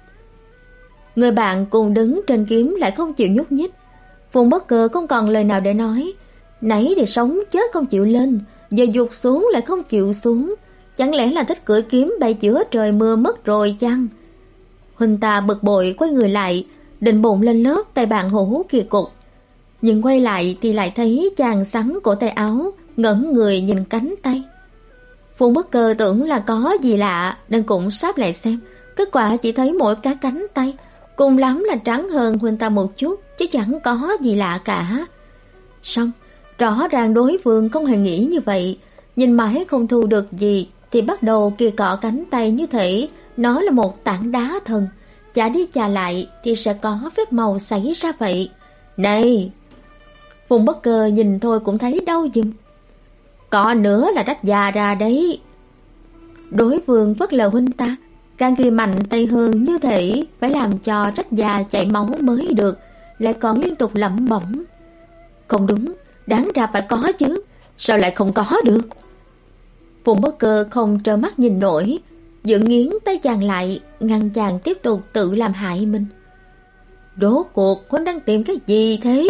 Người bạn cùng đứng trên kiếm lại không chịu nhúc nhích. Phùng Bất Cơ không còn lời nào để nói. Nãy thì sống chết không chịu lên, giờ dục xuống lại không chịu xuống. Chẳng lẽ là thích cưỡi kiếm bay giữa trời mưa mất rồi chăng? Huynh ta bực bội quay người lại, định bụng lên lớp tay bạn hổ kỳ cục. Nhưng quay lại thì lại thấy chàng sắn cổ tay áo, ngẩng người nhìn cánh tay. Phùng Bất Cơ tưởng là có gì lạ nên cũng sáp lại xem. Kết quả chỉ thấy mỗi cái cánh tay cùng lắm là trắng hơn huynh ta một chút, chứ chẳng có gì lạ cả. Xong, rõ ràng đối phương không hề nghĩ như vậy. Nhìn mãi không thu được gì thì bắt đầu kìa cọ cánh tay như thể nó là một tảng đá thần, chà đi chà lại thì sẽ có vết màu xảy ra vậy. Này! Phùng Bất Cơ nhìn thôi cũng thấy đau giùm. Có nữa là rách da ra đấy. Đối phương phớt lờ huynh ta, càng kỳ mạnh tay hơn như thể phải làm cho rách da chảy máu mới được, lại còn liên tục lẩm bẩm. Không đúng, đáng ra phải có chứ, sao lại không có được? Phùng Bất Cơ không trơ mắt nhìn nổi, dựng nghiến tay chàng lại, ngăn chàng tiếp tục tự làm hại mình. Rốt cuộc huynh đang tìm cái gì thế?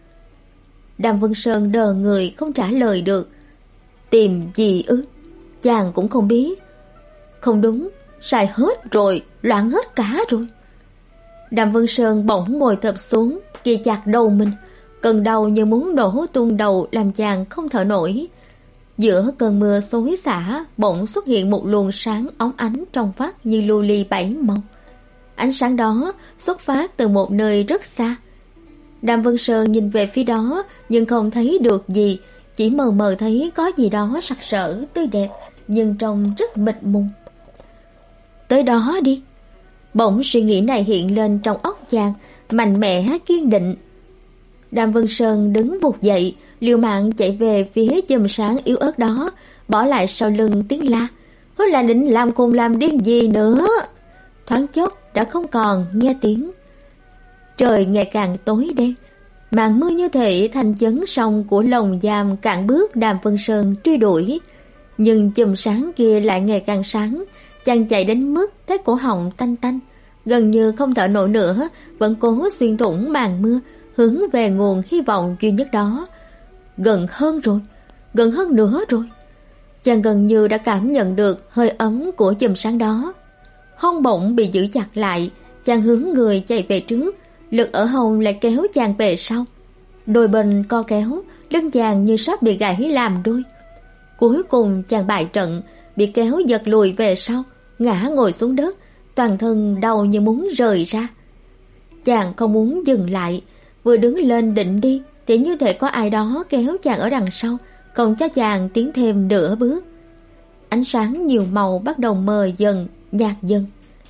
Đàm Vân Sơn đờ người không trả lời được. Tìm gì ư? Chàng cũng không biết. Không đúng, sai hết rồi, loạn hết cả rồi. Đàm Vân Sơn bỗng ngồi thập xuống, kì chặt đầu mình, cơn đau như muốn nổ tung đầu làm chàng không thở nổi. Giữa cơn mưa xối xả, bỗng xuất hiện một luồng sáng óng ánh trong vắt như lưu ly bảy màu. Ánh sáng đó xuất phát từ một nơi rất xa. Đàm Vân Sơn nhìn về phía đó nhưng không thấy được gì, chỉ mờ mờ thấy có gì đó sặc sỡ, tươi đẹp, nhưng trông rất mịt mùng. Tới đó đi. Bỗng suy nghĩ này hiện lên trong óc chàng, mạnh mẽ, kiên định. Đàm Vân Sơn đứng vụt dậy, liều mạng chạy về phía chùm sáng yếu ớt đó, bỏ lại sau lưng tiếng la. Hối là định làm cùng làm điên gì nữa. Thoáng chốc đã không còn nghe tiếng. Trời ngày càng tối đen, màn mưa như thể thành chấn sông của lồng giam cản bước Đàm Vân Sơn truy đuổi. Nhưng chùm sáng kia lại ngày càng sáng, chàng chạy đến mức thấy cổ họng tanh tanh, gần như không thở nổi nữa, vẫn cố xuyên thủng màn mưa, hướng về nguồn hy vọng duy nhất đó. Gần hơn rồi, gần hơn nữa rồi. Chàng gần như đã cảm nhận được hơi ấm của chùm sáng đó. Hông bỗng bị giữ chặt lại, chàng hướng người chạy về trước, lực ở hông lại kéo chàng về sau. Đôi bên co kéo, lưng chàng như sắp bị gãy làm đôi. Cuối cùng chàng bại trận, bị kéo giật lùi về sau, ngã ngồi xuống đất, toàn thân đau như muốn rời ra. Chàng không muốn dừng lại, vừa đứng lên định đi thì như thể có ai đó kéo chàng ở đằng sau, không cho chàng tiến thêm nửa bước. Ánh sáng nhiều màu bắt đầu mờ dần, nhạt dần.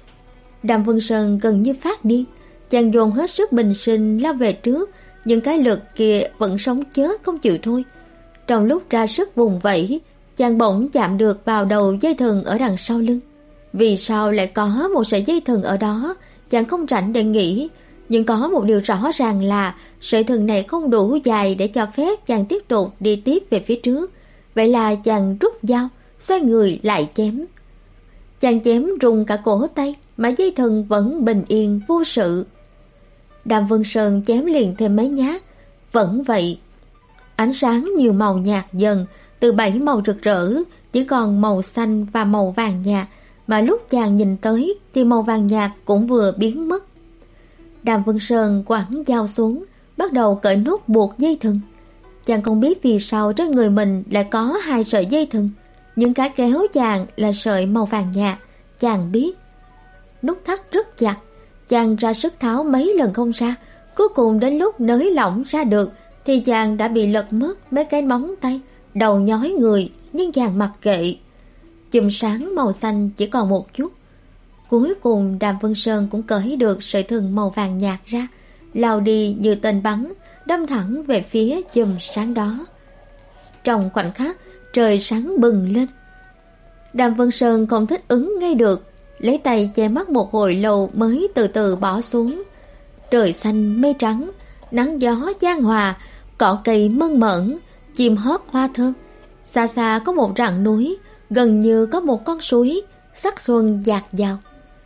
Đàm Vân Sơn gần như phát điên, chàng dồn hết sức bình sinh lao về trước, nhưng cái lực kia vẫn sống chết không chịu thôi. Trong lúc ra sức vùng vẫy, chàng bỗng chạm được vào đầu dây thừng ở đằng sau lưng. Vì sao lại có một sợi dây thừng ở đó, chàng không rảnh để nghĩ. Nhưng có một điều rõ ràng là sợi thừng này không đủ dài để cho phép chàng tiếp tục đi tiếp về phía trước. Vậy là chàng rút dao, xoay người lại chém. Chàng chém rung cả cổ tay, mà dây thừng vẫn bình yên vô sự. Đàm Vân Sơn chém liền thêm mấy nhát, vẫn vậy. Ánh sáng nhiều màu nhạt dần, từ bảy màu rực rỡ chỉ còn màu xanh và màu vàng nhạt, mà lúc chàng nhìn tới thì màu vàng nhạt cũng vừa biến mất. Đàm Vân Sơn quẳng dao xuống, bắt đầu cởi nút buộc dây thừng. Chàng không biết vì sao trên người mình lại có hai sợi dây thừng, nhưng cái kéo chàng là sợi màu vàng nhạt. Chàng biết nút thắt rất chặt, chàng ra sức tháo mấy lần không ra, cuối cùng đến lúc nới lỏng ra được thì chàng đã bị lật mất mấy cái móng tay, đầu nhói người, nhưng chàng mặc kệ. Chùm sáng màu xanh chỉ còn một chút. Cuối cùng Đàm Vân Sơn cũng cởi được sợi thừng màu vàng nhạt ra, lao đi như tên bắn, đâm thẳng về phía chùm sáng đó. Trong khoảnh khắc, trời sáng bừng lên. Đàm Vân Sơn không thích ứng ngay được, lấy tay che mắt một hồi lâu mới từ từ bỏ xuống. Trời xanh mây trắng, nắng gió chan hòa, cỏ cây mơn mởn, chim hót hoa thơm. Xa xa có một rặng núi, gần như có một con suối, sắc xuân dạt dào.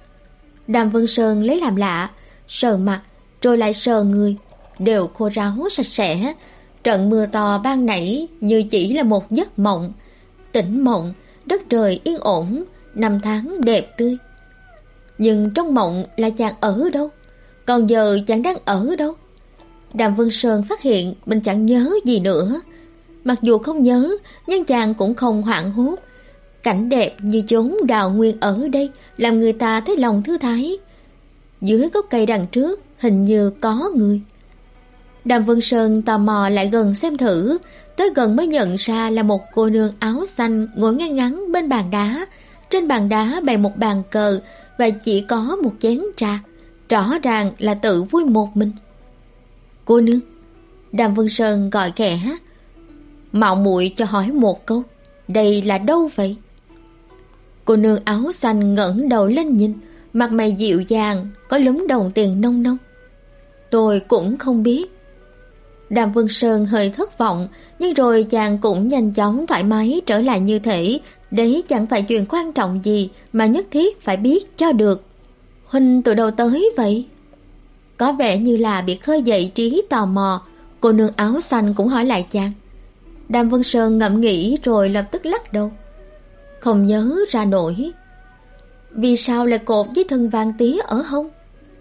Đàm Vân Sơn lấy làm lạ, sờ mặt rồi lại sờ người, đều khô ráo sạch sẽ. Trận mưa to ban nãy như chỉ là một giấc mộng. Tỉnh mộng, đất trời yên ổn, năm tháng đẹp tươi. Nhưng trong mộng là chàng ở đâu? Còn giờ chàng đang ở đâu? Đàm Vân Sơn phát hiện mình chẳng nhớ gì nữa. Mặc dù không nhớ, nhưng chàng cũng không hoảng hốt. Cảnh đẹp như chốn đào nguyên ở đây làm người ta thấy lòng thư thái. Dưới gốc cây đằng trước hình như có người. Đàm Vân Sơn tò mò lại gần xem thử, tới gần mới nhận ra là một cô nương áo xanh ngồi ngay ngắn bên bàn đá. Trên bàn đá bày một bàn cờ và chỉ có một chén trà, rõ ràng là tự vui một mình. Cô nương, Đàm Vân Sơn gọi khẽ, mạo muội cho hỏi một câu, đây là đâu vậy? Cô nương áo xanh ngẩng đầu lên nhìn, mặt mày dịu dàng, có lúm đồng tiền nông nông. Tôi cũng không biết. Đàm Vân Sơn hơi thất vọng, nhưng rồi chàng cũng nhanh chóng thoải mái trở lại như thể đấy chẳng phải chuyện quan trọng gì mà nhất thiết phải biết cho được. Huynh từ đâu tới vậy? Có vẻ như là bị khơi dậy trí tò mò, cô nương áo xanh cũng hỏi lại chàng. Đàm Vân Sơn ngẫm nghĩ rồi lập tức lắc đầu. Không nhớ ra nổi. Vì sao lại cột với thân vàng tía ở hông?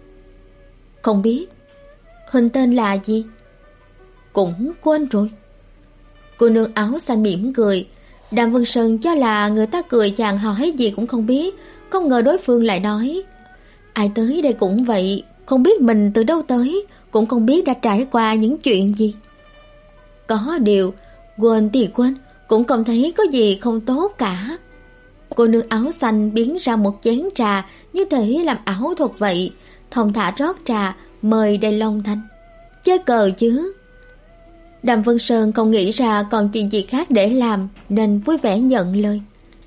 Không biết. Huynh tên là gì? Cũng quên rồi. Cô nương áo xanh mỉm cười. Đàm Vân Sơn cho là người ta cười chàng hỏi gì cũng không biết, không ngờ đối phương lại nói, ai tới đây cũng vậy, không biết mình từ đâu tới, cũng không biết đã trải qua những chuyện gì. Có điều, quên thì quên, cũng không thấy có gì không tốt cả. Cô nương áo xanh biến ra một chén trà như thể làm ảo thuật vậy, thong thả rót trà, mời đầy long thanh. Chơi cờ chứ? Đàm Vân Sơn không nghĩ ra còn chuyện gì khác để làm nên vui vẻ nhận lời.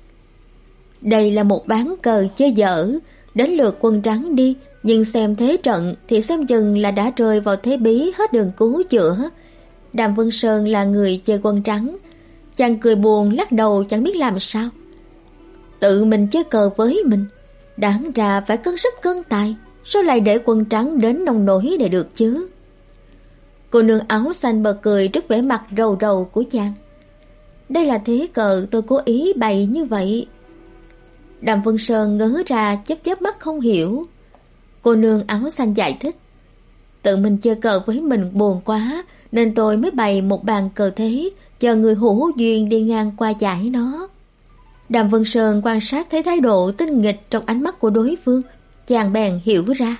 Đây là một ván cờ chơi dở, đến lượt quân trắng đi, nhưng xem thế trận thì xem chừng là đã rơi vào thế bí hết đường cứu chữa. Đàm Vân Sơn là người chơi quân trắng, chàng cười buồn lắc đầu chẳng biết làm sao. Tự mình chơi cờ với mình, đáng ra phải cân sức cân tài, sao lại để quân trắng đến nông nổi để được chứ? Cô nương áo xanh bật cười trước vẻ mặt rầu rầu của chàng. Đây là thế cờ tôi cố ý bày như vậy. Đàm Vân Sơn ngớ ra chớp chớp mắt không hiểu. Cô nương áo xanh giải thích, tự mình chơi cờ với mình buồn quá nên tôi mới bày một bàn cờ thế, chờ người hữu duyên đi ngang qua giải nó. Đàm Vân Sơn quan sát thấy thái độ tinh nghịch trong ánh mắt của đối phương, chàng bèn hiểu ra.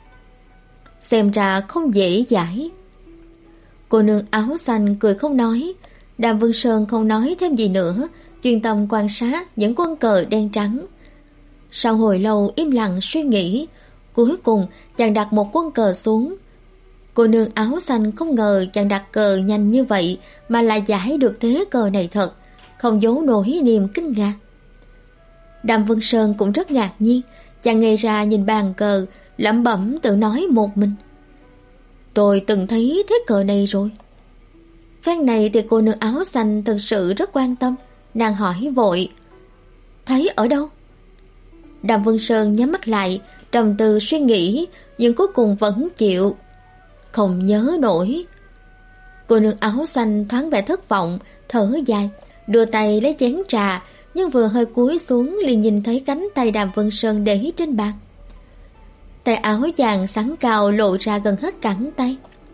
Xem ra không dễ giải. Cô nương áo xanh cười không nói. Đàm Vân Sơn không nói thêm gì nữa, chuyên tâm quan sát những quân cờ đen trắng. Sau hồi lâu im lặng suy nghĩ, cuối cùng chàng đặt một quân cờ xuống. Cô nương áo xanh không ngờ chàng đặt cờ nhanh như vậy mà lại giải được thế cờ này thật, không giấu nổi niềm kinh ngạc. Đàm Vân Sơn cũng rất ngạc nhiên, chàng ngây ra nhìn bàn cờ, lẩm bẩm tự nói một mình. Tôi từng thấy thế cờ này rồi. Phen này thì cô nương áo xanh thực sự rất quan tâm, nàng hỏi vội, thấy ở đâu? Đàm Vân Sơn nhắm mắt lại, trầm tư suy nghĩ, nhưng cuối cùng vẫn chịu. Không nhớ nổi. Cô nương áo xanh thoáng vẻ thất vọng, thở dài, đưa tay lấy chén trà, nhưng vừa hơi cúi xuống liền nhìn thấy cánh tay Đàm Vân Sơn để trên bàn. Tay áo chàng xắn cao lộ ra gần hết cẳng tay.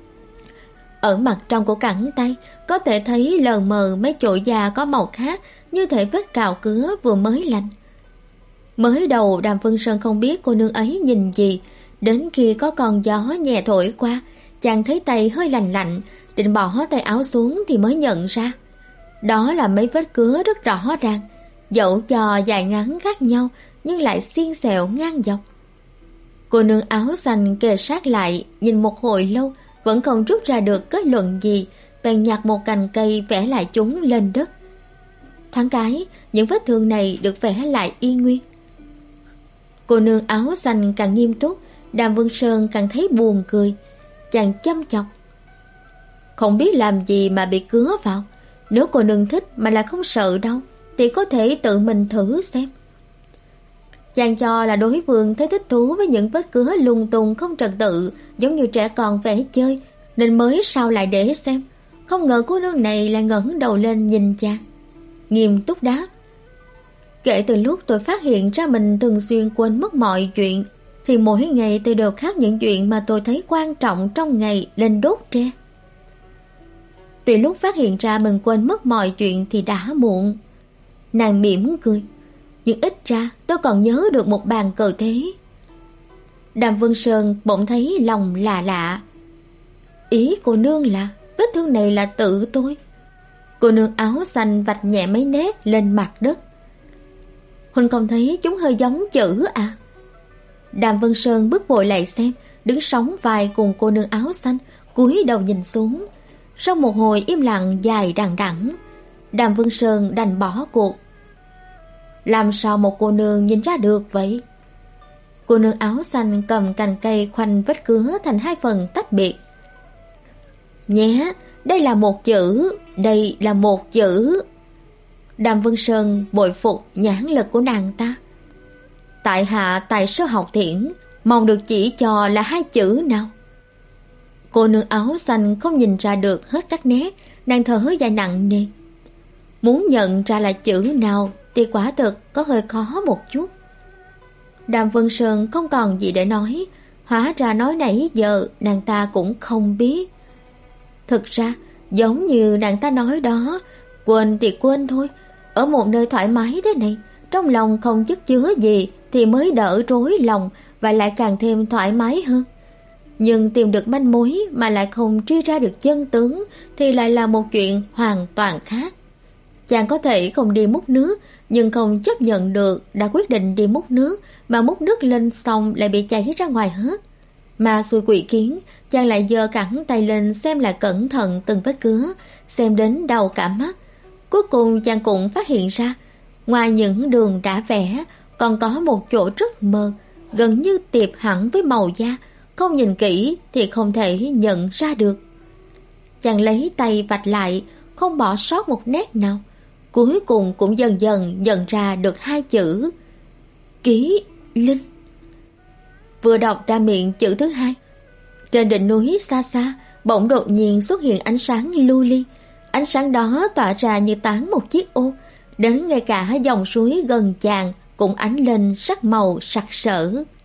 Ở mặt trong của cẳng tay có thể thấy lờ mờ mấy chỗ da có màu khác, như thể vết cào cứa vừa mới lành. Mới đầu Đàm Vân Sơn không biết cô nương ấy nhìn gì, đến khi có con gió nhẹ thổi qua, chàng thấy tay hơi lạnh lạnh, định bỏ tay áo xuống thì mới nhận ra. Đó là mấy vết cứa rất rõ ràng, dẫu cho dài ngắn khác nhau nhưng lại xiên xẹo ngang dọc. Cô nương áo xanh kề sát lại, nhìn một hồi lâu vẫn không rút ra được kết luận gì, bèn nhặt một cành cây vẽ lại chúng lên đất. Thoáng cái, những vết thương này được vẽ lại y nguyên. Cô nương áo xanh càng nghiêm túc, Đàm Vân Sơn càng thấy buồn cười. Chàng chăm chọc, không biết làm gì mà bị cứa vào. Nếu cô nương thích mà là không sợ đâu, thì có thể tự mình thử xem. Chàng cho là đối phương thấy thích thú với những vết cứa lung tung không trật tự, giống như trẻ con vẽ chơi, nên mới sao lại để xem. Không ngờ cô nương này lại ngẩng đầu lên nhìn chàng, nghiêm túc đáp, kể từ lúc tôi phát hiện ra mình thường xuyên quên mất mọi chuyện, thì mỗi ngày tôi đều khắc những chuyện mà tôi thấy quan trọng trong ngày lên đốt tre. Tuy lúc phát hiện ra mình quên mất mọi chuyện thì đã muộn. Nàng mỉm cười, nhưng ít ra tôi còn nhớ được một bàn cờ thế. Đàm Vân Sơn bỗng thấy lòng lạ lạ. Ý cô nương là vết thương này là tự tôi. Cô nương áo xanh vạch nhẹ mấy nét lên mặt đất. Huynh không thấy chúng hơi giống chữ à? Đàm Vân Sơn bước vội lại xem, đứng sóng vai cùng cô nương áo xanh, cúi đầu nhìn xuống. Sau một hồi im lặng dài đằng đẵng, Đàm Vân Sơn đành bỏ cuộc. Làm sao một cô nương nhìn ra được vậy? Cô nương áo xanh cầm cành cây khoanh vết cứa thành hai phần tách biệt. Nhé, đây là một chữ, đây là một chữ. Đàm Vân Sơn bội phục nhãn lực của nàng ta. Tại hạ tài sơ học thiển, mong được chỉ cho là hai chữ nào. Cô nương áo xanh không nhìn ra được hết các nét, nàng thở dài nặng nề. Muốn nhận ra là chữ nào thì quả thực có hơi khó một chút. Đàm Vân Sơn không còn gì để nói, hóa ra nói nãy giờ nàng ta cũng không biết. Thực ra giống như nàng ta nói đó, quên thì quên thôi. Ở một nơi thoải mái thế này, trong lòng không chất chứa gì thì mới đỡ rối lòng và lại càng thêm thoải mái hơn. Nhưng tìm được manh mối mà lại không truy ra được chân tướng thì lại là một chuyện hoàn toàn khác. Chàng có thể không đi múc nước, nhưng không chấp nhận được đã quyết định đi múc nước, mà múc nước lên xong lại bị chảy ra ngoài hết. Mà xui quỷ kiến, chàng lại giơ cẳng tay lên xem lại cẩn thận từng vết cứa, xem đến đau cả mắt. Cuối cùng chàng cũng phát hiện ra, ngoài những đường đã vẽ, còn có một chỗ rất mờ, gần như tiệp hẳn với màu da, không nhìn kỹ thì không thể nhận ra được. Chàng lấy tay vạch lại, không bỏ sót một nét nào. Cuối cùng cũng dần dần nhận ra được hai chữ Ký Linh. Vừa đọc ra miệng chữ thứ hai, trên đỉnh núi xa xa bỗng đột nhiên xuất hiện ánh sáng lưu ly. Ánh sáng đó tỏa ra như tán một chiếc ô, đến ngay cả dòng suối gần chàng cũng ánh lên sắc màu sặc sỡ.